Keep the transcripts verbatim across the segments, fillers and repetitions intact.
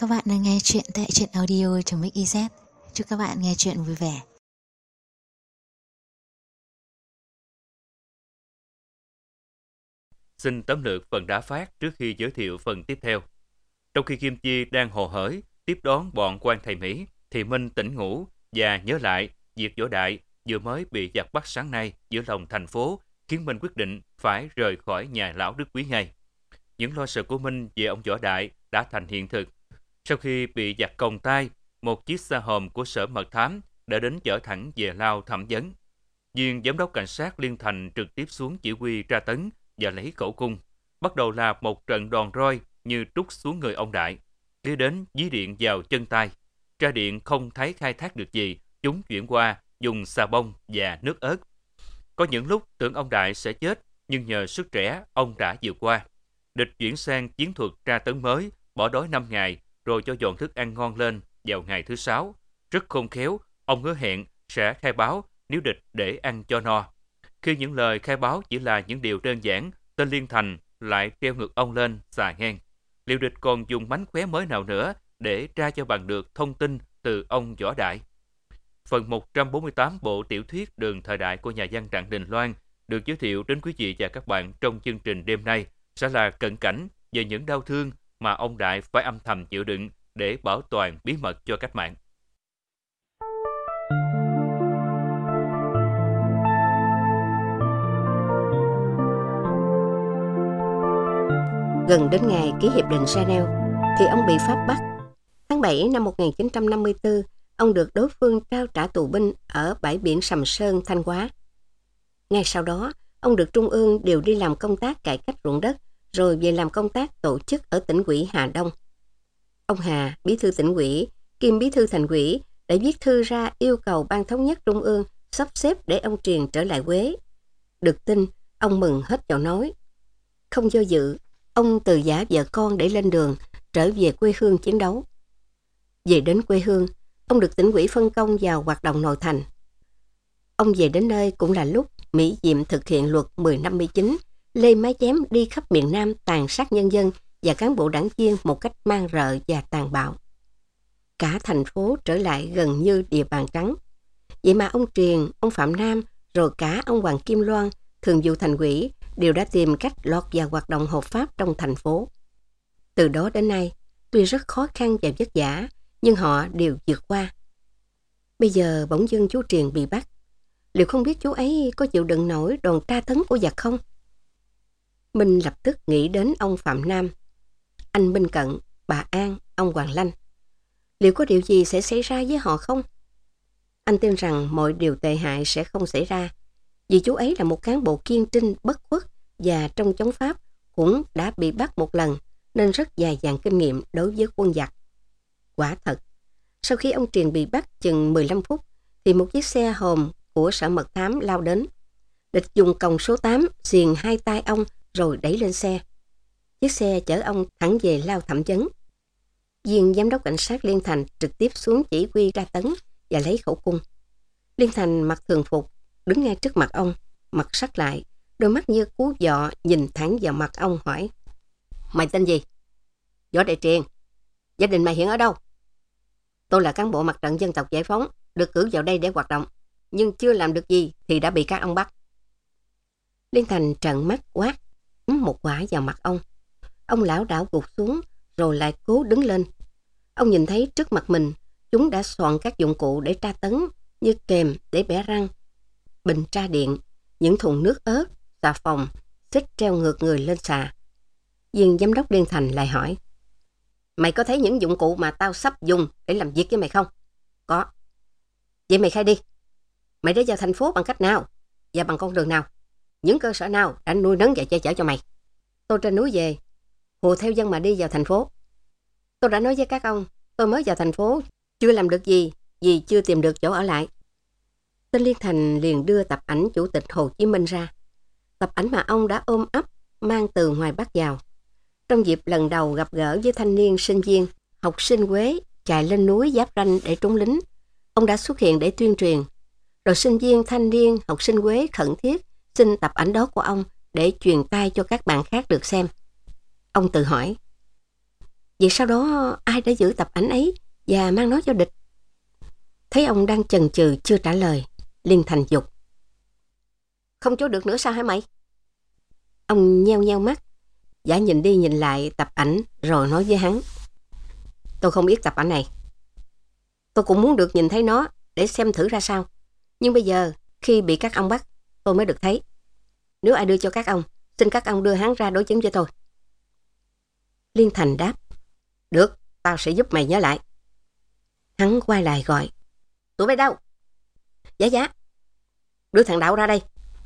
các bạn đang nghe chuyện tại truyện audio.mix.iz. Chúc các bạn nghe chuyện vui vẻ. Xin tóm lược phần đã phát trước khi giới thiệu phần tiếp theo. Trong khi Kim Chi đang hồ hởi tiếp đón bọn quan thầy Mỹ, thì Minh tỉnh ngủ và nhớ lại việc Võ Đại vừa mới bị giặc bắt sáng nay giữa lòng thành phố, khiến Minh quyết định phải rời khỏi nhà lão Đức Quý ngay. Những lo sợ của Minh về ông Võ Đại đã thành hiện thực. Sau khi bị giặc còng tay, một chiếc xe hòm của sở mật thám đã đến chở thẳng về lao thẩm vấn. Viên giám đốc cảnh sát Liên Thành trực tiếp xuống chỉ huy tra tấn và lấy khẩu cung. Bắt đầu là một trận đòn roi như trút xuống người ông Đại. Kế đến dí điện vào chân tay. Tra điện không thấy khai thác được gì, chúng chuyển qua dùng xà bông và nước ớt. Có những lúc tưởng ông Đại sẽ chết, nhưng nhờ sức trẻ, ông đã vượt qua. Địch chuyển sang chiến thuật tra tấn mới, bỏ đói năm ngày, rồi cho dọn thức ăn ngon lên vào ngày thứ sáu. Rất khôn khéo, ông hứa hẹn sẽ khai báo nếu địch để ăn cho no. Khi những lời khai báo chỉ là những điều đơn giản, tên Liên Thành lại treo ngược ông lên xà ngang. Liệu địch còn dùng mánh khóe mới nào nữa để tra cho bằng được thông tin từ ông Võ Đại? Phần một trăm bốn mươi tám bộ tiểu thuyết Đường Thời Đại của nhà văn Đặng Đình Loan được giới thiệu đến quý vị và các bạn trong chương trình đêm nay sẽ là cận cảnh về những đau thương mà ông Đại phải âm thầm chịu đựng để bảo toàn bí mật cho cách mạng. Gần đến ngày ký hiệp định Geneva thì ông bị Pháp bắt. Tháng bảy năm một nghìn chín trăm năm mươi tư, ông được đối phương trao trả tù binh ở bãi biển Sầm Sơn, Thanh Hóa. Ngay sau đó, ông được Trung ương điều đi làm công tác cải cách ruộng đất, rồi về làm công tác tổ chức ở tỉnh ủy Hà Đông. Ông Hà, bí thư tỉnh ủy, kiêm bí thư thành ủy, đã viết thư ra yêu cầu Ban Thống nhất Trung ương sắp xếp để ông Triền trở lại Huế. Được tin, ông mừng hết chỗ nói. Không do dự, ông từ giã vợ con để lên đường, trở về quê hương chiến đấu. Về đến quê hương, ông được tỉnh ủy phân công vào hoạt động nội thành. Ông về đến nơi cũng là lúc Mỹ Diệm thực hiện luật mười năm mươi chín, lê mái chém đi khắp miền Nam tàn sát nhân dân và cán bộ đảng viên một cách man rợ và tàn bạo. Cả thành phố trở lại gần như địa bàn trắng. Vậy mà ông Triền, ông Phạm Nam, rồi cả ông Hoàng Kim Loan, thường vụ thành ủy, đều đã tìm cách lọt vào hoạt động hợp pháp trong thành phố. Từ đó đến nay, tuy rất khó khăn và vất vả, nhưng họ đều vượt qua. Bây giờ bỗng dưng chú Triền bị bắt. Liệu không biết chú ấy có chịu đựng nổi đòn tra tấn của giặc không? Minh lập tức nghĩ đến ông Phạm Nam, anh Minh Cận, bà An, ông Hoàng Lanh. Liệu có điều gì sẽ xảy ra với họ không? Anh tin rằng mọi điều tệ hại sẽ không xảy ra, vì chú ấy là một cán bộ kiên trinh, bất khuất và trong chống Pháp cũng đã bị bắt một lần, nên rất dài dặn kinh nghiệm đối với quân giặc. Quả thật, sau khi ông Triền bị bắt chừng mười lăm phút, thì một chiếc xe hòm của sở mật thám lao đến. Địch dùng còng số tám xiềng hai tay ông rồi đẩy lên xe. Chiếc xe chở ông thẳng về lao thẩm vấn. Viên giám đốc cảnh sát Liên Thành trực tiếp xuống chỉ huy tra tấn và lấy khẩu cung. Liên Thành mặc thường phục, đứng ngay trước mặt ông, mặt sắc lại, đôi mắt như cú dọ nhìn thẳng vào mặt ông hỏi: Mày tên gì? Võ Đại Triền. Gia đình mày hiện ở đâu? Tôi là cán bộ mặt trận dân tộc giải phóng, được cử vào đây để hoạt động, nhưng chưa làm được gì thì đã bị các ông bắt. Liên Thành trợn mắt quát một quả vào mặt ông. Ông lảo đảo gục xuống rồi lại cố đứng lên. Ông nhìn thấy trước mặt mình, chúng đã soạn các dụng cụ để tra tấn, như kềm để bẻ răng, bình tra điện, những thùng nước ớt, xà phòng, xích treo ngược người lên xà. Viên giám đốc Liên Thành lại hỏi: Mày có thấy những dụng cụ mà tao sắp dùng để làm việc với mày không? Có. Vậy mày khai đi. Mày đã vào thành phố bằng cách nào? Và bằng con đường nào? Những cơ sở nào đã nuôi nấng và che chở cho mày? Tôi trên núi về, hùa theo dân mà đi vào thành phố. Tôi đã nói với các ông, tôi mới vào thành phố, chưa làm được gì, vì chưa tìm được chỗ ở lại. Tên Liên Thành liền đưa tập ảnh Chủ tịch Hồ Chí Minh ra. Tập ảnh mà ông đã ôm ấp, mang từ ngoài Bắc vào. Trong dịp lần đầu gặp gỡ với thanh niên sinh viên, học sinh Huế chạy lên núi giáp ranh để trốn lính, ông đã xuất hiện để tuyên truyền. Rồi sinh viên, thanh niên, học sinh Huế khẩn thiết xin tập ảnh đó của ông để truyền tai cho các bạn khác được xem. Ông tự hỏi: Vậy sau đó ai đã giữ tập ảnh ấy và mang nó cho địch? Thấy ông đang chần chừ chưa trả lời, Liên Thành dục. Không chỗ được nữa sao hả mày? Ông nheo nheo mắt, Giả nhìn đi nhìn lại tập ảnh rồi nói với hắn. Tôi không biết tập ảnh này. Tôi cũng muốn được nhìn thấy nó để xem thử ra sao. Nhưng bây giờ khi bị các ông bắt, tôi mới được thấy. Nếu ai đưa cho các ông, xin các ông đưa hắn ra đối chứng với tôi. Liên Thành đáp. Được, tao sẽ giúp mày nhớ lại. Hắn quay lại gọi. Tụi bay đâu? Dạ dạ. Đưa thằng Đạo ra đây.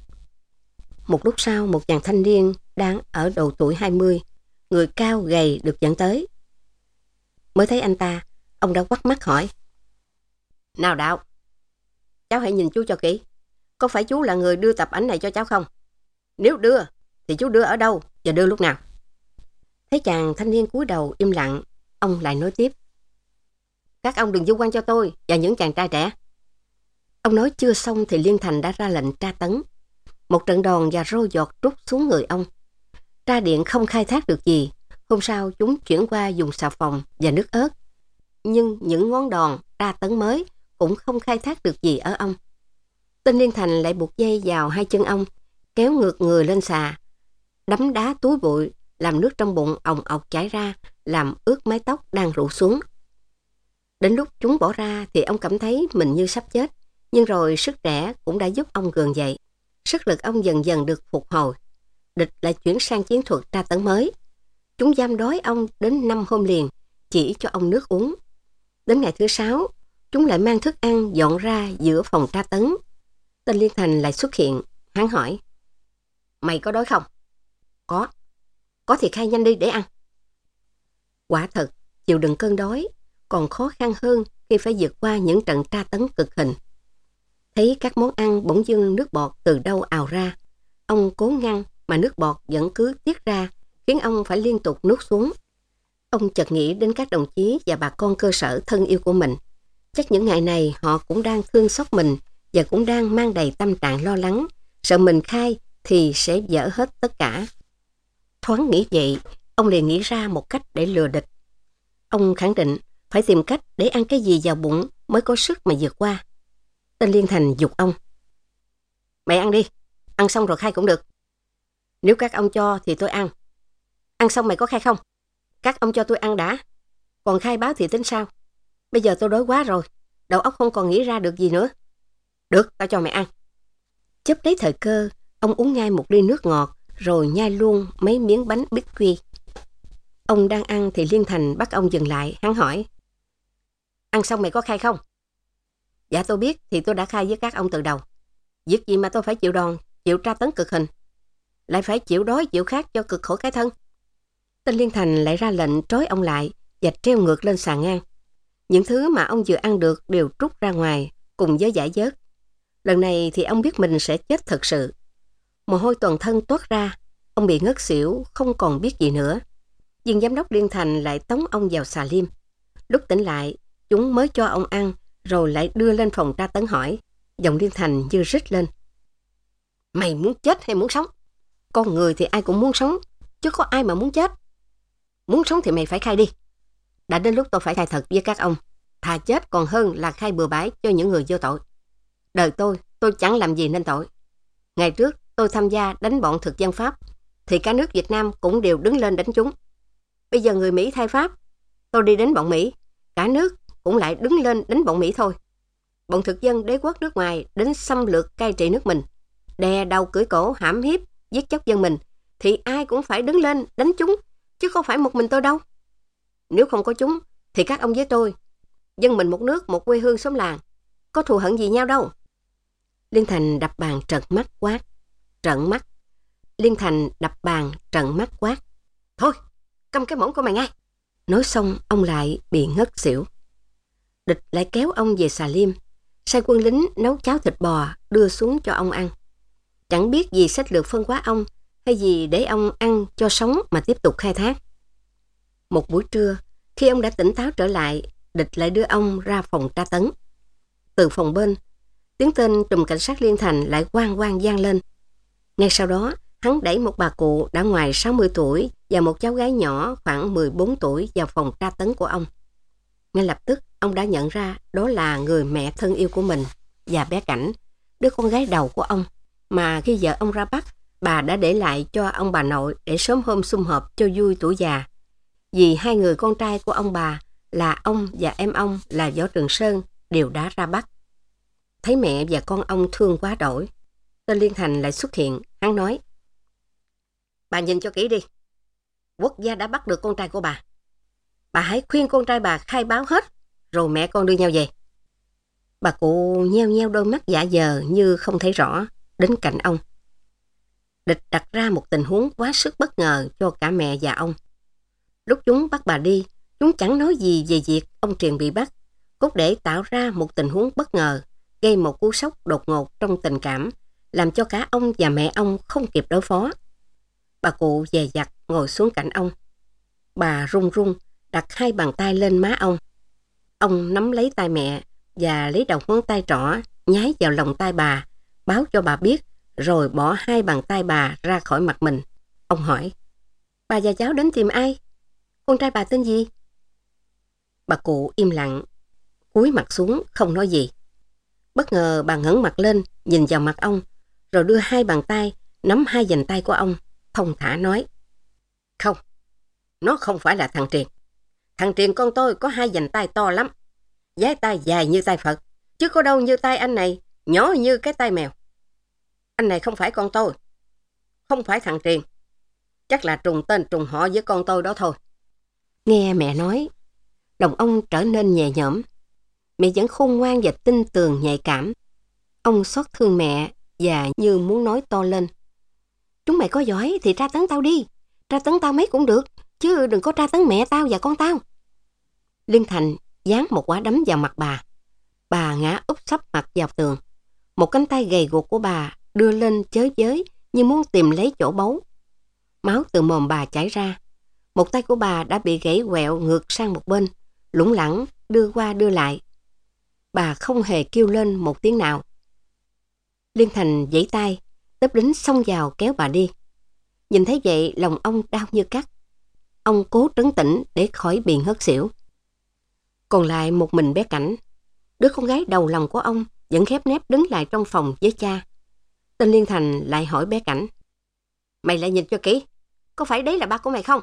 Một lúc sau, một chàng thanh niên đang ở độ tuổi hai mươi, người cao gầy được dẫn tới. Mới thấy anh ta, ông đã quắt mắt hỏi. Nào Đạo, cháu hãy nhìn chú cho kỹ. Có phải chú là người đưa tập ảnh này cho cháu không? Nếu đưa, thì chú đưa ở đâu và đưa lúc nào? Thấy chàng thanh niên cúi đầu im lặng, ông lại nói tiếp. Các ông đừng du quan cho tôi và những chàng trai trẻ. Ông nói chưa xong thì Liên Thành đã ra lệnh tra tấn. Một trận đòn và rô giọt trút xuống người ông. Tra điện không khai thác được gì. Hôm sau chúng chuyển qua dùng xà phòng và nước ớt. Nhưng những ngón đòn tra tấn mới cũng không khai thác được gì ở ông. Tên Liên Thành lại buộc dây vào hai chân ông, kéo ngược người lên xà, đấm đá túi bụi, làm nước trong bụng òng ọc chảy ra, làm ướt mái tóc đang rủ xuống. Đến lúc chúng bỏ ra thì ông cảm thấy mình như sắp chết, nhưng rồi sức trẻ cũng đã giúp ông gượng dậy. Sức lực ông dần dần được phục hồi. Địch lại chuyển sang chiến thuật tra tấn mới. Chúng giam đói ông đến năm hôm liền, chỉ cho ông nước uống. Đến ngày thứ sáu, chúng lại mang thức ăn dọn ra giữa phòng tra tấn. Tên Liên Thành lại xuất hiện. Hắn hỏi. Mày có đói không? Có. Có thì khai nhanh đi để ăn. Quả thật, chịu đựng cơn đói còn khó khăn hơn khi phải vượt qua những trận tra tấn cực hình. Thấy các món ăn bỗng dưng nước bọt từ đâu ào ra. Ông cố ngăn mà nước bọt vẫn cứ tiết ra, khiến ông phải liên tục nuốt xuống. Ông chợt nghĩ đến các đồng chí và bà con cơ sở thân yêu của mình. Chắc những ngày này họ cũng đang thương xót mình và cũng đang mang đầy tâm trạng lo lắng, sợ mình khai thì sẽ dở hết tất cả. Thoáng nghĩ vậy, ông liền nghĩ ra một cách để lừa địch. Ông khẳng định phải tìm cách để ăn cái gì vào bụng mới có sức mà vượt qua. Tên Liên Thành giục ông. Mày ăn đi, ăn xong rồi khai cũng được. Nếu các ông cho thì tôi ăn. Ăn xong mày có khai không? Các ông cho tôi ăn đã, còn khai báo thì tính sao? Bây giờ tôi đói quá rồi, đầu óc không còn nghĩ ra được gì nữa. Được, tao cho mày ăn. Chấp lấy thời cơ, ông uống ngay một ly nước ngọt, rồi nhai luôn mấy miếng bánh biscuit. Ông đang ăn thì Liên Thành bắt ông dừng lại, hắn hỏi. Ăn xong mày có khai không? Dạ tôi biết thì tôi đã khai với các ông từ đầu. Việc gì mà tôi phải chịu đòn, chịu tra tấn cực hình, lại phải chịu đói chịu khát cho cực khổ cái thân. Tên Liên Thành lại ra lệnh trói ông lại và treo ngược lên xà ngang. Những thứ mà ông vừa ăn được đều trút ra ngoài cùng với giải dớt. Lần này thì ông biết mình sẽ chết thật sự. Mồ hôi toàn thân toát ra, ông bị ngất xỉu, không còn biết gì nữa. Viên giám đốc Liên Thành lại tống ông vào xà lim. Lúc tỉnh lại, chúng mới cho ông ăn, rồi lại đưa lên phòng tra tấn hỏi. Giọng Liên Thành như rít lên. Mày muốn chết hay muốn sống? Con người thì ai cũng muốn sống, chứ có ai mà muốn chết. Muốn sống thì mày phải khai đi. Đã đến lúc tôi phải khai thật với các ông. Thà chết còn hơn là khai bừa bãi cho những người vô tội. Đời tôi, tôi chẳng làm gì nên tội. Ngày trước tôi tham gia đánh bọn thực dân Pháp, thì cả nước Việt Nam cũng đều đứng lên đánh chúng. Bây giờ người Mỹ thay Pháp, tôi đi đánh bọn Mỹ, cả nước cũng lại đứng lên đánh bọn Mỹ thôi. Bọn thực dân đế quốc nước ngoài đến xâm lược cai trị nước mình, đè đầu cưỡi cổ hãm hiếp, giết chóc dân mình, thì ai cũng phải đứng lên đánh chúng, chứ không phải một mình tôi đâu. Nếu không có chúng, thì các ông với tôi, dân mình một nước, một quê hương xóm làng, có thù hận gì nhau đâu. Liên Thành đập bàn trợn mắt quát. Trợn mắt. Liên Thành đập bàn trợn mắt quát. Thôi, câm cái mỏng của mày ngay. Nói xong, ông lại bị ngất xỉu. Địch lại kéo ông về xà lim, sai quân lính nấu cháo thịt bò đưa xuống cho ông ăn. Chẳng biết gì sách lược phân hóa ông, hay gì để ông ăn cho sống mà tiếp tục khai thác. Một buổi trưa, khi ông đã tỉnh táo trở lại, địch lại đưa ông ra phòng tra tấn. Từ phòng bên, tiếng tên trùm cảnh sát Liên Thành lại oang oang vang lên. Ngay sau đó, hắn đẩy một bà cụ đã ngoài sáu mươi tuổi và một cháu gái nhỏ khoảng mười bốn tuổi vào phòng tra tấn của ông. Ngay lập tức, ông đã nhận ra đó là người mẹ thân yêu của mình và bé Cảnh, đứa con gái đầu của ông, mà khi vợ ông ra Bắc, bà đã để lại cho ông bà nội để sớm hôm sum họp cho vui tuổi già. Vì hai người con trai của ông bà là ông và em ông là Võ Trường Sơn đều đã ra Bắc. Thấy mẹ và con ông thương quá đổi, tên Liên Thành lại xuất hiện. Hắn nói: bà nhìn cho kỹ đi. Quốc gia đã bắt được con trai của bà. Bà hãy khuyên con trai bà khai báo hết, rồi mẹ con đưa nhau về. Bà cụ nheo nheo đôi mắt dạ dờ như không thấy rõ, đến cạnh ông. Địch đặt ra một tình huống quá sức bất ngờ cho cả mẹ và ông. Lúc chúng bắt bà đi, chúng chẳng nói gì về việc ông Triền bị bắt, cốt để tạo ra một tình huống bất ngờ, gây một cú sốc đột ngột trong tình cảm, làm cho cả ông và mẹ ông không kịp đối phó. Bà cụ dè dặt ngồi xuống cạnh ông. Bà run run đặt hai bàn tay lên má ông. Ông nắm lấy tay mẹ và lấy đầu ngón tay trỏ nhái vào lòng tay bà, báo cho bà biết, rồi bỏ hai bàn tay bà ra khỏi mặt mình. Ông hỏi: bà và cháu đến tìm ai? Con trai bà tên gì? Bà cụ im lặng, cúi mặt xuống không nói gì. Bất ngờ bà ngẩng mặt lên nhìn vào mặt ông, rồi đưa hai bàn tay nắm hai vành tay của ông, thong thả nói: không, nó không phải là thằng Triền. Thằng Triền con tôi có hai vành tay to lắm, dái tay dài như tay Phật, chứ có đâu như tay anh này, nhỏ như cái tay mèo. Anh này không phải con tôi, không phải thằng Triền, chắc là trùng tên trùng họ với con tôi đó thôi. Nghe mẹ nói, lòng ông trở nên nhẹ nhõm. Mẹ vẫn khôn ngoan và tin tường nhạy cảm. Ông xót thương mẹ và như muốn nói to lên: chúng mày có giỏi thì tra tấn tao đi, tra tấn tao mấy cũng được, chứ đừng có tra tấn mẹ tao và con tao. Liên Thành giáng một quả đấm vào mặt bà. Bà ngã úp sấp mặt vào tường. Một cánh tay gầy guộc của bà đưa lên chới giới như muốn tìm lấy chỗ bấu. Máu từ mồm bà chảy ra. Một tay của bà đã bị gãy quẹo ngược sang một bên, lủng lẳng đưa qua đưa lại. Bà không hề kêu lên một tiếng nào. Liên Thành giãy tay, Tớp Đính xông vào kéo bà đi. Nhìn thấy vậy, lòng ông đau như cắt. Ông cố trấn tĩnh để khỏi bị ngất xỉu. Còn lại một mình bé Cảnh, đứa con gái đầu lòng của ông, vẫn khép nép đứng lại trong phòng với cha. Tên Liên Thành lại hỏi bé Cảnh: mày lại nhìn cho kỹ, có phải đấy là ba của mày không?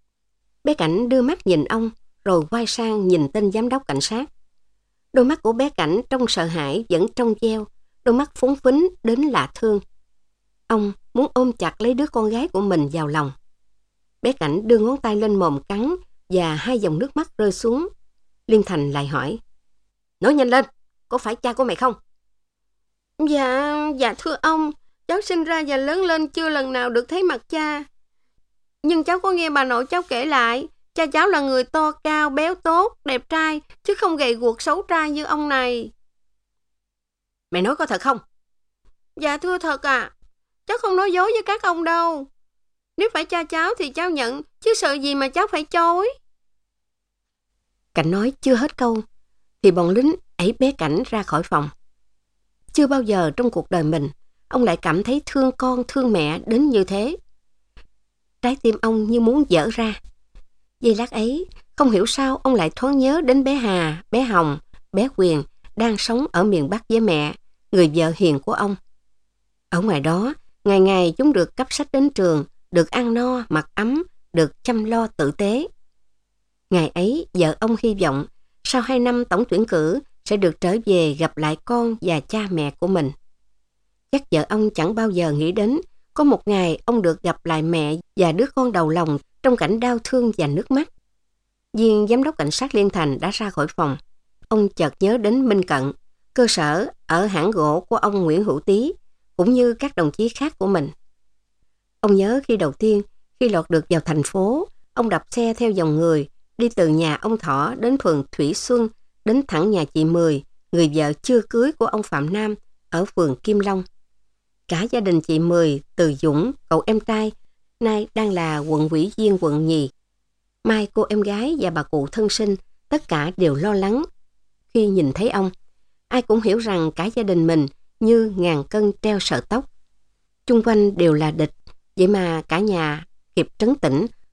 Bé Cảnh đưa mắt nhìn ông, rồi quay sang nhìn tên giám đốc cảnh sát. Đôi mắt của bé Cảnh trong sợ hãi vẫn trong veo, đôi mắt phúng phính đến lạ thương. Ông muốn ôm chặt lấy đứa con gái của mình vào lòng. Bé Cảnh đưa ngón tay lên mồm cắn và hai dòng nước mắt rơi xuống. Liên Thành lại hỏi: nói nhanh lên, có phải cha của mày không? Dạ, dạ thưa ông, cháu sinh ra và lớn lên chưa lần nào được thấy mặt cha. Nhưng cháu có nghe bà nội cháu kể lại, cha cháu là người to cao, béo tốt, đẹp trai, chứ không gầy guộc xấu trai như ông này. Mày nói có thật không? Dạ thưa thật ạ. À. Cháu không nói dối với các ông đâu. Nếu phải cha cháu thì cháu nhận, chứ sợ gì mà cháu phải chối. Cảnh nói chưa hết câu, thì bọn lính ẩy bé Cảnh ra khỏi phòng. Chưa bao giờ trong cuộc đời mình, ông lại cảm thấy thương con thương mẹ đến như thế. Trái tim ông như muốn vỡ ra. Giây lát ấy, không hiểu sao ông lại thoáng nhớ đến bé Hà, bé Hồng, bé Quyền đang sống ở miền Bắc với mẹ, người vợ hiền của ông. Ở ngoài đó, ngày ngày chúng được cấp sách đến trường, được ăn no, mặc ấm, được chăm lo tử tế. Ngày ấy, vợ ông hy vọng sau hai năm tổng tuyển cử sẽ được trở về gặp lại con và cha mẹ của mình. Chắc vợ ông chẳng bao giờ nghĩ đến có một ngày ông được gặp lại mẹ và đứa con đầu lòng trong cảnh đau thương và nước mắt. Viên giám đốc cảnh sát Liên Thành đã ra khỏi phòng. Ông chợt nhớ đến Minh Cận, cơ sở ở hãng gỗ của ông Nguyễn Hữu Tý, cũng như các đồng chí khác của mình. Ông nhớ khi đầu tiên, khi lọt được vào thành phố, ông đạp xe theo dòng người, đi từ nhà ông Thỏ đến phường Thủy Xuân, đến thẳng nhà chị Mười, người vợ chưa cưới của ông Phạm Nam, ở phường Kim Long. Cả gia đình chị Mười, từ Dũng, cậu em trai, nay đang là quận ủy viên quận nhì. Mai cô em gái và bà cụ thân sinh, tất cả đều lo lắng. Khi nhìn thấy ông, ai cũng hiểu rằng cả gia đình mình như ngàn cân treo sợi tóc. Chung quanh đều là địch, vậy mà cả nhà kịp trấn tĩnh,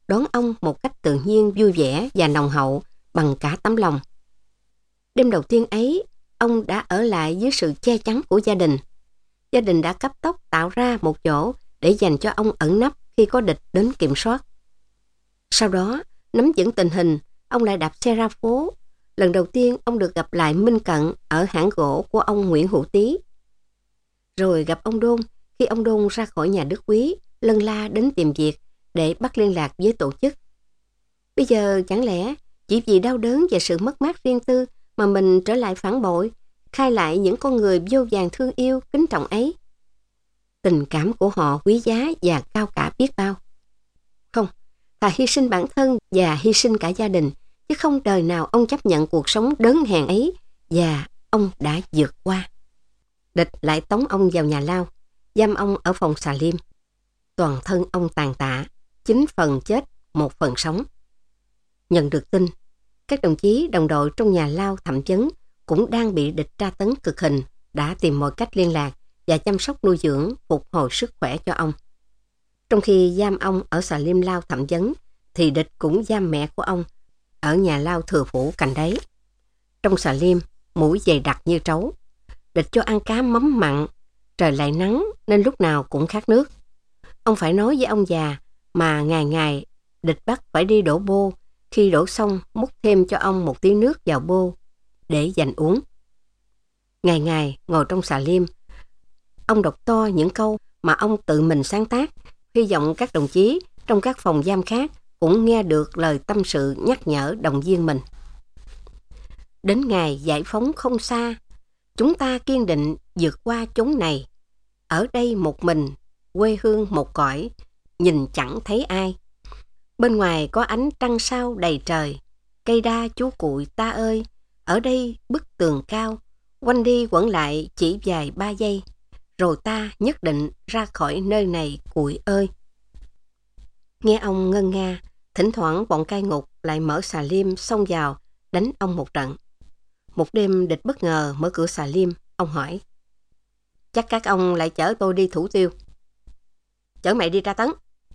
đón ông một cách tự nhiên, vui vẻ và nồng hậu bằng cả tấm lòng. Đêm đầu tiên ấy, ông đã ở lại dưới sự che chắn của gia đình. Gia đình đã cấp tốc tạo ra một chỗ để dành cho ông ẩn nấp khi có địch đến kiểm soát. Sau đó, nắm vững tình hình, ông lại đạp xe ra phố. Lần đầu tiên ông được gặp lại Minh Cận ở hãng gỗ của ông Nguyễn Hữu Tý. Rồi gặp ông Đôn khi ông Đôn ra khỏi nhà Đức Quý, lân la đến tìm việc để bắt liên lạc với tổ chức. Bây giờ chẳng lẽ chỉ vì đau đớn và sự mất mát riêng tư mà mình trở lại phản bội, khai lại những con người vô vàn thương yêu, kính trọng ấy? Tình cảm của họ quý giá và cao cả biết bao. Không, thà hy sinh bản thân và hy sinh cả gia đình, chứ không đời nào ông chấp nhận cuộc sống đớn hèn ấy, và ông đã vượt qua. Địch lại tống ông vào nhà lao, giam ông ở phòng xà lim. Toàn thân ông tàn tạ, chín phần chết, một phần sống. Nhận được tin, các đồng chí đồng đội trong nhà lao Thẩm Vấn cũng đang bị địch tra tấn cực hình, đã tìm mọi cách liên lạc và chăm sóc nuôi dưỡng, phục hồi sức khỏe cho ông. Trong khi giam ông ở xà lim lao Thẩm Vấn, thì địch cũng giam mẹ của ông ở nhà lao Thừa Phủ cạnh đấy. Trong xà lim, muỗi dày đặc như trấu. Địch cho ăn cá mắm mặn, trời lại nắng nên lúc nào cũng khát nước. Ông phải nói với ông già mà ngày ngày địch bắt phải đi đổ bô, khi đổ xong múc thêm cho ông một tí nước vào bô để dành uống. Ngày ngày ngồi trong xà lim, ông đọc to những câu mà ông tự mình sáng tác, hy vọng các đồng chí trong các phòng giam khác cũng nghe được lời tâm sự nhắc nhở động viên mình. Đến ngày giải phóng không xa, chúng ta kiên định vượt qua chốn này. Ở đây một mình, quê hương một cõi, nhìn chẳng thấy ai. Bên ngoài có ánh trăng sao đầy trời, cây đa chú cuội ta ơi. Ở đây bức tường cao, quanh đi quẩn lại chỉ vài ba giây, rồi ta nhất định ra khỏi nơi này cuội ơi. Nghe ông ngân nga, thỉnh thoảng bọn cai ngục lại mở xà lim xông vào đánh ông một trận. Một đêm địch bất ngờ mở cửa xà lim, ông hỏi: chắc các ông lại chở tôi đi thủ tiêu? Chở mày đi tra tấn.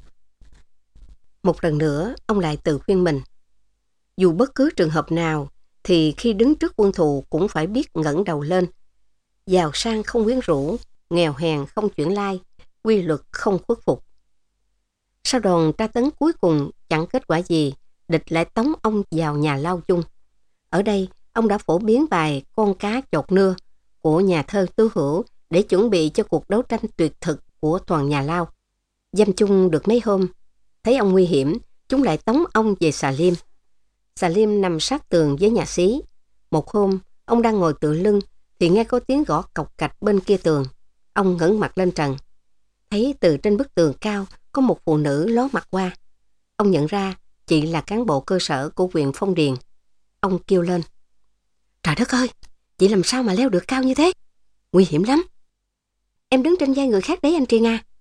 Một lần nữa ông lại tự khuyên mình, dù bất cứ trường hợp nào thì khi đứng trước quân thù cũng phải biết ngẩng đầu lên. Giàu sang không quyến rũ, nghèo hèn không chuyển lai, quy luật không khuất phục. Sau đòn tra tấn cuối cùng chẳng kết quả gì, địch lại tống ông vào nhà lao chung. Ở đây ông đã phổ biến bài Con cá chột nưa của nhà thơ Tứ Hữu để chuẩn bị cho cuộc đấu tranh tuyệt thực của toàn nhà lao. Giam chung được mấy hôm, thấy ông nguy hiểm, chúng lại tống ông về xà lim. Xà lim nằm sát tường với nhà xí. Một hôm, ông đang ngồi tựa lưng thì nghe có tiếng gõ cộc cạch bên kia tường. Ông ngẩng mặt lên trần, thấy từ trên bức tường cao có một phụ nữ ló mặt qua. Ông nhận ra chị là cán bộ cơ sở của huyện Phong Điền. Ông kêu lên: trời đất ơi, chị làm sao mà leo được cao như thế? Nguy hiểm lắm. Em đứng trên vai người khác đấy anh Triền à.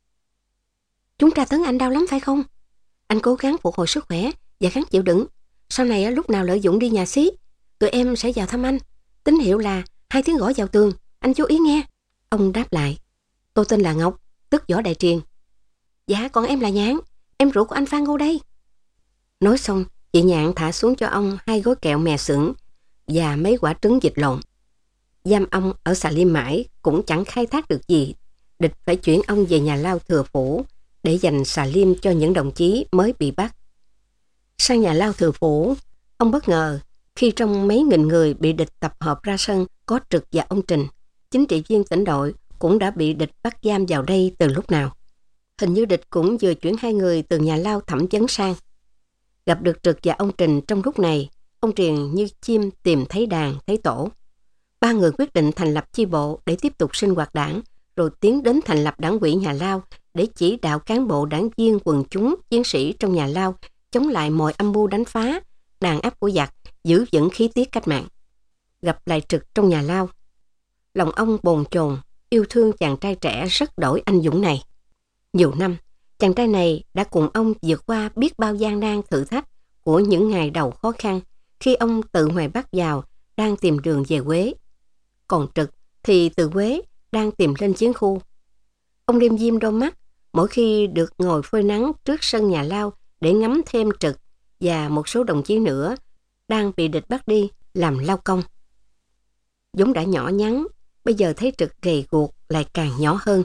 Chúng tra tấn anh đau lắm phải không? Anh cố gắng phục hồi sức khỏe và gắng chịu đựng. Sau này lúc nào lợi dụng đi nhà xí, tụi em sẽ vào thăm anh. Tín hiệu là hai tiếng gõ vào tường, anh chú ý nghe. Ông đáp lại: tôi tên là Ngọc, tức Võ Đại Triền. Dạ, còn em là Nhạn, em ruột của anh Phan Ngô đây. Nói xong, chị Nhạn thả xuống cho ông hai gói kẹo mè sửng và mấy quả trứng vịt lộn. Giam ông ở xà lim mãi cũng chẳng khai thác được gì. Địch phải chuyển ông về nhà lao Thừa Phủ để dành xà lim cho những đồng chí mới bị bắt. Sang nhà lao Thừa Phủ, ông bất ngờ khi trong mấy nghìn người bị địch tập hợp ra sân có Trực và ông Trình, chính trị viên tỉnh đội, cũng đã bị địch bắt giam vào đây từ lúc nào. Hình như địch cũng vừa chuyển hai người từ nhà lao Thẩm Vấn sang. Gặp được Trực và ông Trình trong lúc này, ông Triền như chim tìm thấy đàn, thấy tổ. Ba người quyết định thành lập chi bộ để tiếp tục sinh hoạt đảng, rồi tiến đến thành lập đảng ủy nhà lao để chỉ đạo cán bộ đảng viên, quần chúng, chiến sĩ trong nhà lao chống lại mọi âm mưu đánh phá, đàn áp của giặc, giữ vững khí tiết cách mạng. Gặp lại Trực trong nhà lao, lòng ông bồn chồn, yêu thương chàng trai trẻ rất đổi anh dũng này. Nhiều năm, chàng trai này đã cùng ông vượt qua biết bao gian nan thử thách của những ngày đầu khó khăn khi ông tự ngoài Bắc vào đang tìm đường về Quế. Còn Trực thì từ Quế đang tìm lên chiến khu. Ông đêm diêm đôi mắt mỗi khi được ngồi phơi nắng trước sân nhà lao để ngắm thêm Trực và một số đồng chí nữa đang bị địch bắt đi làm lao công. vốn đã nhỏ nhắn, bây giờ thấy Trực gầy guộc lại càng nhỏ hơn.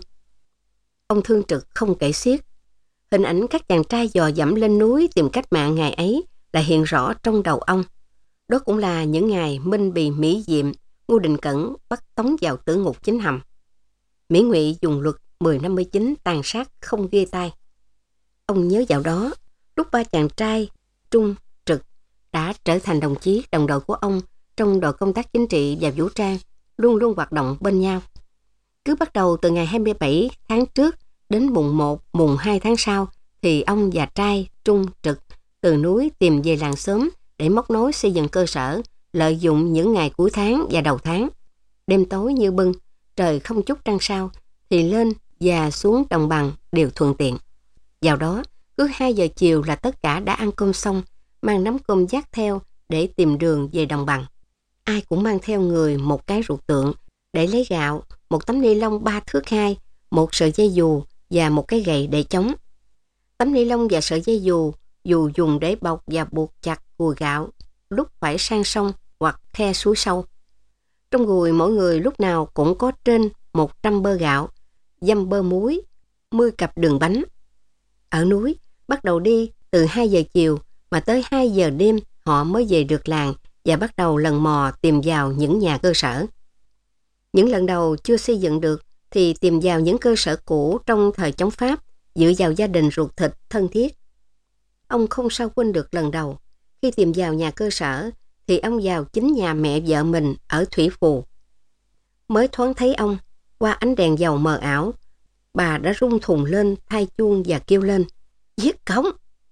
Ông thương Trực không kể xiết. Hình ảnh các chàng trai dò dẫm lên núi tìm cách mạng ngày ấy lại hiện rõ trong đầu ông. Đó cũng là những ngày Minh bị Mỹ Diệm, Ngô Đình Cẩn bắt tống vào tử ngục chính hầm. Mỹ Ngụy dùng luật mười năm mươi chín tàn sát không ghê tai. Ông nhớ dạo đó, lúc ba chàng trai Trung, Trực đã trở thành đồng chí đồng đội của ông trong đội công tác chính trị và vũ trang, luôn luôn hoạt động bên nhau. Cứ bắt đầu từ ngày hai mươi bảy tháng trước đến mùng một, mùng hai tháng sau thì ông và trai Trung, Trực từ núi tìm về làng xóm để móc nối xây dựng cơ sở, lợi dụng những ngày cuối tháng và đầu tháng. Đêm tối như bưng, trời không chút trăng sao thì lên và xuống đồng bằng đều thuận tiện. Vào đó, cứ hai giờ chiều là tất cả đã ăn cơm xong, mang nắm cơm dắt theo để tìm đường về đồng bằng. Ai cũng mang theo người một cái ruột tượng để lấy gạo, một tấm ni lông ba thước hai, một sợi dây dù và một cái gậy để chống. Tấm ni lông và sợi dây dù, dù dùng để bọc và buộc chặt gùi gạo, lúc phải sang sông hoặc khe suối sâu. Trong gùi mỗi người lúc nào cũng có trên một trăm bơ gạo, dăm bơ muối, mười cặp đường bánh. Ở núi, bắt đầu đi từ hai giờ chiều mà tới hai giờ đêm họ mới về được làng và bắt đầu lần mò tìm vào những nhà cơ sở. Những lần đầu chưa xây dựng được thì tìm vào những cơ sở cũ trong thời chống Pháp, dựa vào gia đình ruột thịt thân thiết. Ông không sao quên được lần đầu, khi tìm vào nhà cơ sở thì ông vào chính nhà mẹ vợ mình ở Thủy Phù. Mới thoáng thấy ông, qua ánh đèn dầu mờ ảo, bà đã rung thùng lên thay chuông và kêu lên, giết cống.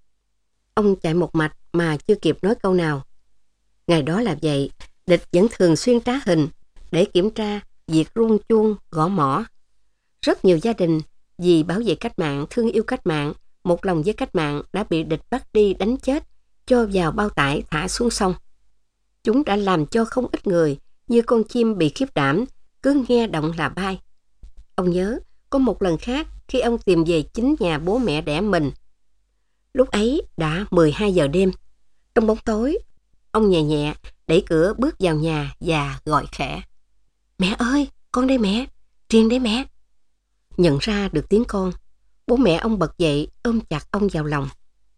Ông chạy một mạch mà chưa kịp nói câu nào. Ngày đó là vậy, địch vẫn thường xuyên trá hình để kiểm tra việc rung chuông gõ mỏ. Rất nhiều gia đình vì bảo vệ cách mạng, thương yêu cách mạng, một lòng với cách mạng đã bị địch bắt đi đánh chết, cho vào bao tải thả xuống sông. Chúng đã làm cho không ít người như con chim bị khiếp đảm, cứ nghe động là bay. Ông nhớ có một lần khác khi ông tìm về chính nhà bố mẹ đẻ mình. Lúc ấy đã mười hai giờ đêm. Trong bóng tối, ông nhẹ nhẹ đẩy cửa bước vào nhà và gọi khẽ. Mẹ ơi, con đây mẹ, Triền đây mẹ. Nhận ra được tiếng con, bố mẹ ông bật dậy ôm chặt ông vào lòng.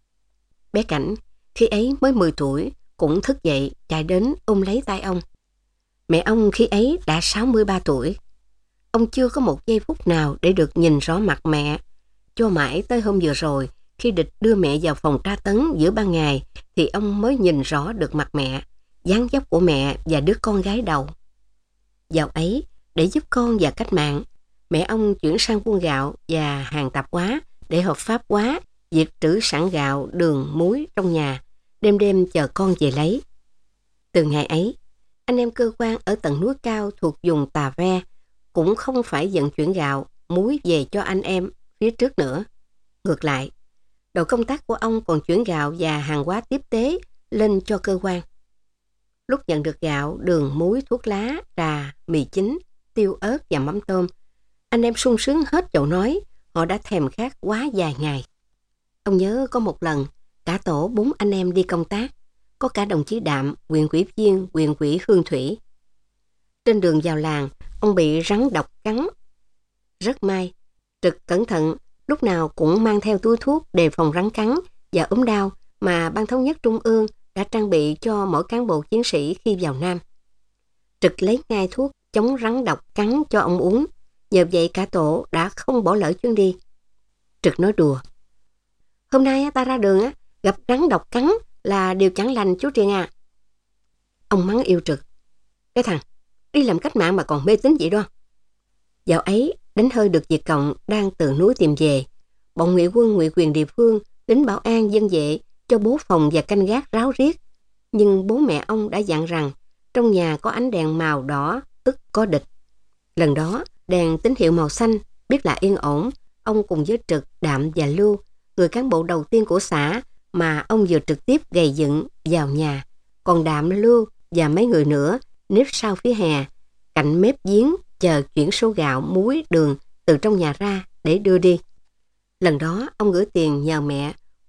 Bé Cảnh, khi ấy mới mười tuổi, cũng thức dậy chạy đến ôm lấy tay ông. Mẹ ông khi ấy đã sáu mươi ba tuổi. Ông chưa có một giây phút nào để được nhìn rõ mặt mẹ. Cho mãi tới hôm vừa rồi, khi địch đưa mẹ vào phòng tra tấn giữa ban ngày, thì ông mới nhìn rõ được mặt mẹ, dáng dấp của mẹ và đứa con gái đầu. Dạo ấy, để giúp con và cách mạng, mẹ ông chuyển sang buôn gạo và hàng tạp hóa để hợp pháp hóa việc trữ sẵn gạo, đường, muối trong nhà, đêm đêm chờ con về lấy. Từ ngày ấy, anh em cơ quan ở tầng núi cao thuộc vùng Tà Ve cũng không phải vận chuyển gạo, muối về cho anh em phía trước nữa. Ngược lại, đội công tác của ông còn chuyển gạo và hàng hóa tiếp tế lên cho cơ quan. Lúc nhận được gạo, đường, muối, thuốc lá, trà, mì chính, tiêu ớt và mắm tôm, anh em sung sướng hết chỗ nói, họ đã thèm khát quá vài ngày. Ông nhớ có một lần, cả tổ bốn anh em đi công tác, có cả đồng chí Đạm, huyện ủy viên, huyện ủy Hương Thủy. Trên đường vào làng, ông bị rắn độc cắn. Rất may, Trực cẩn thận, lúc nào cũng mang theo túi thuốc đề phòng rắn cắn và ốm đau mà Ban Thống nhất Trung ương đã trang bị cho mỗi cán bộ chiến sĩ khi vào Nam. Trực lấy ngay thuốc chống rắn độc cắn cho ông uống, nhờ vậy cả tổ đã không bỏ lỡ chuyến đi. Trực nói đùa, hôm nay ta ra đường gặp rắn độc cắn là điều chẳng lành chú Triền à. Ông mắng yêu Trực, cái thằng đi làm cách mạng mà còn mê tín vậy đó. Dạo ấy đánh hơi được Việt Cộng đang từ núi tìm về, bọn ngụy quân ngụy quyền địa phương, lính bảo an dân vệ cho bố phòng và canh gác ráo riết. Nhưng bố mẹ ông đã dặn rằng trong nhà có ánh đèn màu đỏ tức có địch. Lần đó đèn tín hiệu màu xanh biết là yên ổn. Ông cùng với Trực, Đạm và Lưu, người cán bộ đầu tiên của xã mà ông vừa trực tiếp gầy dựng, vào nhà. Còn Đạm, Lưu và mấy người nữa nếp sau phía hè, cạnh mép giếng chờ chuyển số gạo, muối, đường từ trong nhà ra để đưa đi. Lần đó ông gửi tiền nhờ mẹ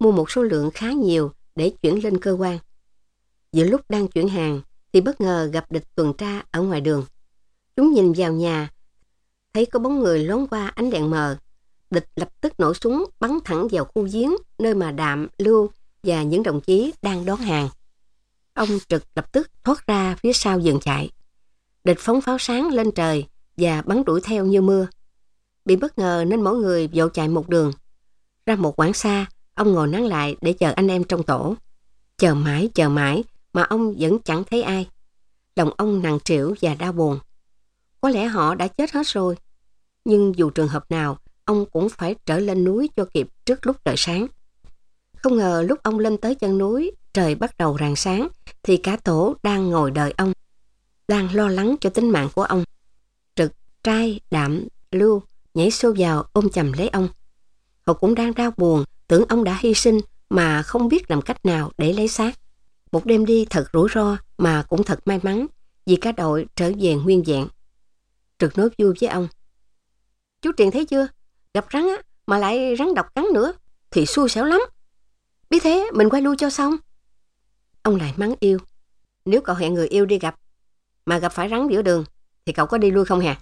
mua một số lượng khá nhiều để chuyển lên cơ quan. Giữa lúc đang chuyển hàng thì bất ngờ gặp địch tuần tra ở ngoài đường. Chúng nhìn vào nhà, thấy có bóng người lón qua ánh đèn mờ. Địch lập tức nổ súng bắn thẳng vào khu giếng nơi mà Đạm, Lưu và những đồng chí đang đón hàng. Ông Trực lập tức thoát ra phía sau vườn chạy. Địch phóng pháo sáng lên trời và bắn đuổi theo như mưa. Bị bất ngờ nên mỗi người vội chạy một đường. Ra một quãng xa, ông ngồi nán lại để chờ anh em trong tổ. Chờ mãi, chờ mãi mà ông vẫn chẳng thấy ai. Lòng ông nặng trĩu và đau buồn. Có lẽ họ đã chết hết rồi. Nhưng dù trường hợp nào, ông cũng phải trở lên núi cho kịp trước lúc trời sáng. Không ngờ lúc ông lên tới chân núi, trời bắt đầu rạng sáng, thì cả tổ đang ngồi đợi ông, đang lo lắng cho tính mạng của ông. Trực, Trai, Đạm, Lưu nhảy xô vào ôm chầm lấy ông. Họ cũng đang đau buồn, tưởng ông đã hy sinh mà không biết làm cách nào để lấy xác. Một đêm đi thật rủi ro mà cũng thật may mắn, vì cả đội trở về nguyên vẹn. Trực nói vui với ông. Chú Triền thấy chưa? Gặp rắn á, mà lại rắn độc cắn nữa, thì xui xẻo lắm. Biết thế, mình quay lui cho xong. Ông lại mắng Yêu. Nếu cậu hẹn người yêu đi gặp, mà gặp phải rắn giữa đường, thì cậu có đi lui không hả?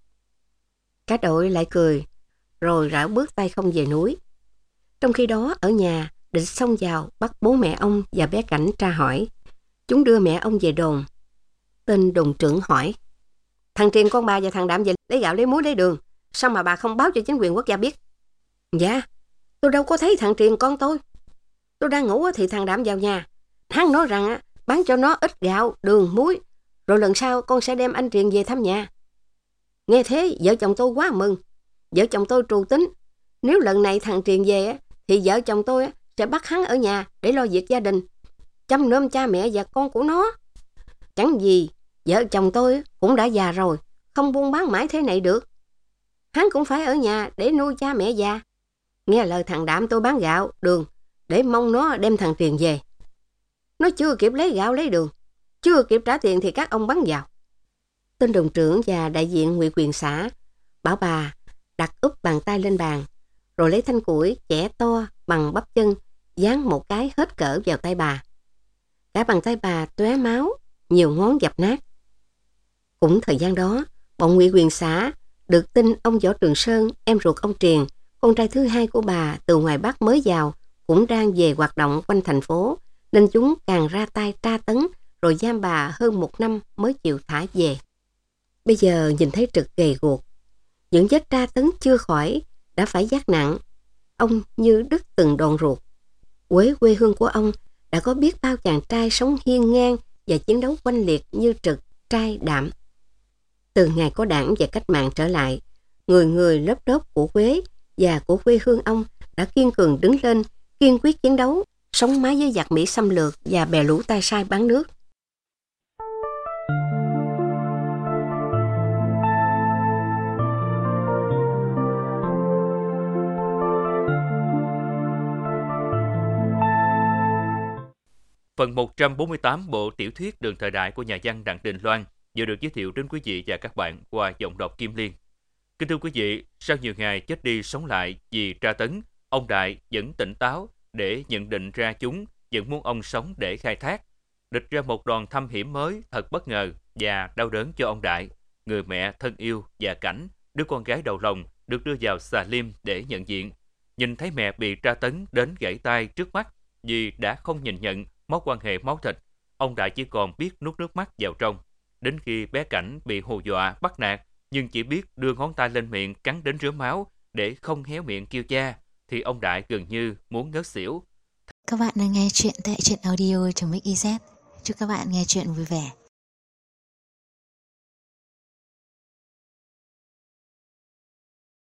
Cả đội lại cười, rồi rảo bước tay không về núi. Trong khi đó, ở nhà, Địch xông vào bắt bố mẹ ông và bé Cảnh tra hỏi. Chúng đưa mẹ ông về đồn. Tên đồn trưởng hỏi. Thằng Triền con bà và thằng Đạm về lấy gạo lấy muối lấy đường, sao mà bà không báo cho chính quyền quốc gia biết? Dạ, tôi đâu có thấy thằng Triền con tôi. Tôi đang ngủ thì thằng Đạm vào nhà. Hắn nói rằng bán cho nó ít gạo, đường, muối, rồi lần sau con sẽ đem anh Triền về thăm nhà. Nghe thế vợ chồng tôi quá mừng. Vợ chồng tôi trù tính, nếu lần này thằng Triền về thì vợ chồng tôi sẽ bắt hắn ở nhà để lo việc gia đình, chăm nom cha mẹ và con của nó. Chẳng gì, vợ chồng tôi cũng đã già rồi, không buôn bán mãi thế này được. Hắn cũng phải ở nhà để nuôi cha mẹ già. Nghe lời thằng Đạm tôi bán gạo, đường, để mong nó đem thằng Triền về. Nó chưa kịp lấy gạo lấy đường, chưa kịp trả tiền thì các ông bắn vào. Tên đồn trưởng và đại diện ủy quyền xã bảo bà đặt úp bàn tay lên bàn, rồi lấy thanh củi chẻ to bằng bắp chân, dán một cái hết cỡ vào tay bà. Cả bàn tay bà tóe máu, nhiều ngón dập nát. Cũng thời gian đó, bọn ủy quyền xã được tin ông Võ Trường Sơn, em ruột ông Triền, con trai thứ hai của bà từ ngoài Bắc mới vào, cũng đang về hoạt động quanh thành phố, nên chúng càng ra tay tra tấn, rồi giam bà hơn một năm mới chịu thả về. Bây giờ nhìn thấy Trực gầy guộc, những vết tra tấn chưa khỏi, đã phải vác nặng. Ông như đứt từng đòn ruột. Quê quê hương của ông đã có biết bao chàng trai sống hiên ngang và chiến đấu oanh liệt như Trực, Trai, Đạm. Từ ngày có đảng và cách mạng trở lại, người người lớp lớp của Quế và của quê hương ông đã kiên cường đứng lên, kiên quyết chiến đấu, sống mái với giặc Mỹ xâm lược và bè lũ tay sai bán nước. Phần một trăm bốn mươi tám bộ tiểu thuyết Đường thời đại của nhà văn Đặng Đình Loan vừa được giới thiệu đến quý vị và các bạn qua giọng đọc Kim Liên. Kính thưa quý vị, sau nhiều ngày chết đi sống lại vì tra tấn, ông Đại vẫn tỉnh táo để nhận định ra chúng vẫn muốn ông sống để khai thác. Địch ra một đòn thăm hiểm mới thật bất ngờ và đau đớn cho ông Đại, người mẹ thân yêu và Cảnh, đứa con gái đầu lòng được đưa vào xà lim để nhận diện. Nhìn thấy mẹ bị tra tấn đến gãy tay trước mắt vì đã không nhìn nhận mối quan hệ máu thịt, ông Đại chỉ còn biết nuốt nước mắt vào trong. Đến khi bé Cảnh bị hù dọa bắt nạt nhưng chỉ biết đưa ngón tay lên miệng cắn đến rớm máu để không héo miệng kêu cha, thì ông Đại gần như muốn ngất xỉu. Các bạn đang nghe chuyện tại truyện audio chấm ích i zét. Chúc các bạn nghe chuyện vui vẻ.